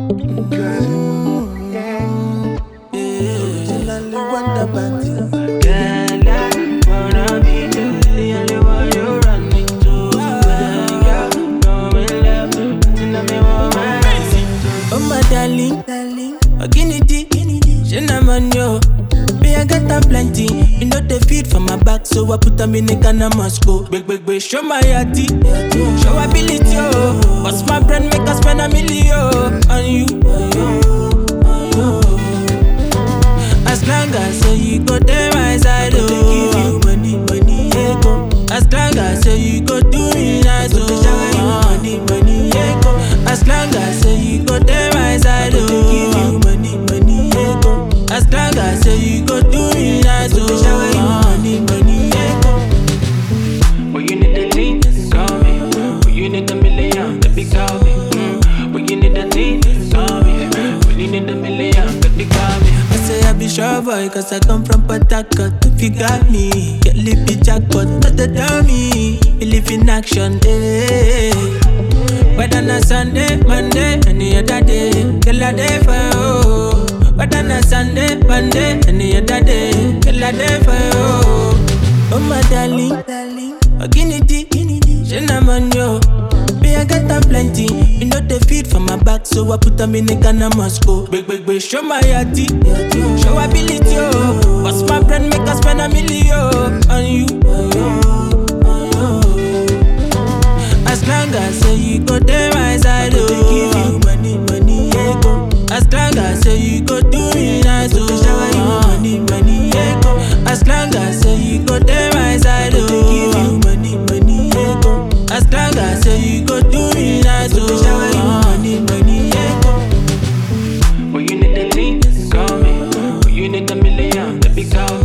Originally wonder party. Girl, I wanna be the only one you run into. Girl, come in love, nothing that me want my eyes into. Oh my darling, Guinea, she na man yo. Me I get a plenty, you know the feed for my back, so I put them in a can of Moscow. Big, show my yati, show ability oh. Bust my brain, make us spend $1 million on you. As long as say you go there my side, oh. Give you money, yeah, go. As long as say you go do me nice, oh. Shower you money, yeah, go. As long as say you go there my side, oh. Give you money, yeah, go. As long as say you go do me nice, oh. Shower you money, yeah, go. Well, you need the lean, call me. Well, you need $1 million, baby, call me. Well, you need the lean, call me. Well, you need $1 million, baby, call me. I say I be sure boy, cause I come from Port Harcourt. If you got me, get lippy jackpot, not the dummy. You live in action, eh. Whether na Sunday, Monday, any other day, girl a day for you. Whether na Sunday, Monday, any other day, girl a day for you. Oh my darling, Guinea, she na man yo. Me I get a plenty, you know the feed for my back, so I put them in a can of Moscow. Big, show my yati, show ability oh. Bust my brain, make us spend $1 million on you. As long as say you go there my side, oh. Give you money, yeah, go. As long as say you go do me nice, oh. Shower you money, yeah, go. As long as say you go there my side, oh. Give you money, yeah, go. As long as say you go do me nice, oh. Shower you money, yeah, go. Well, you need the lean, call me. Well, you need $1 million, baby, call me.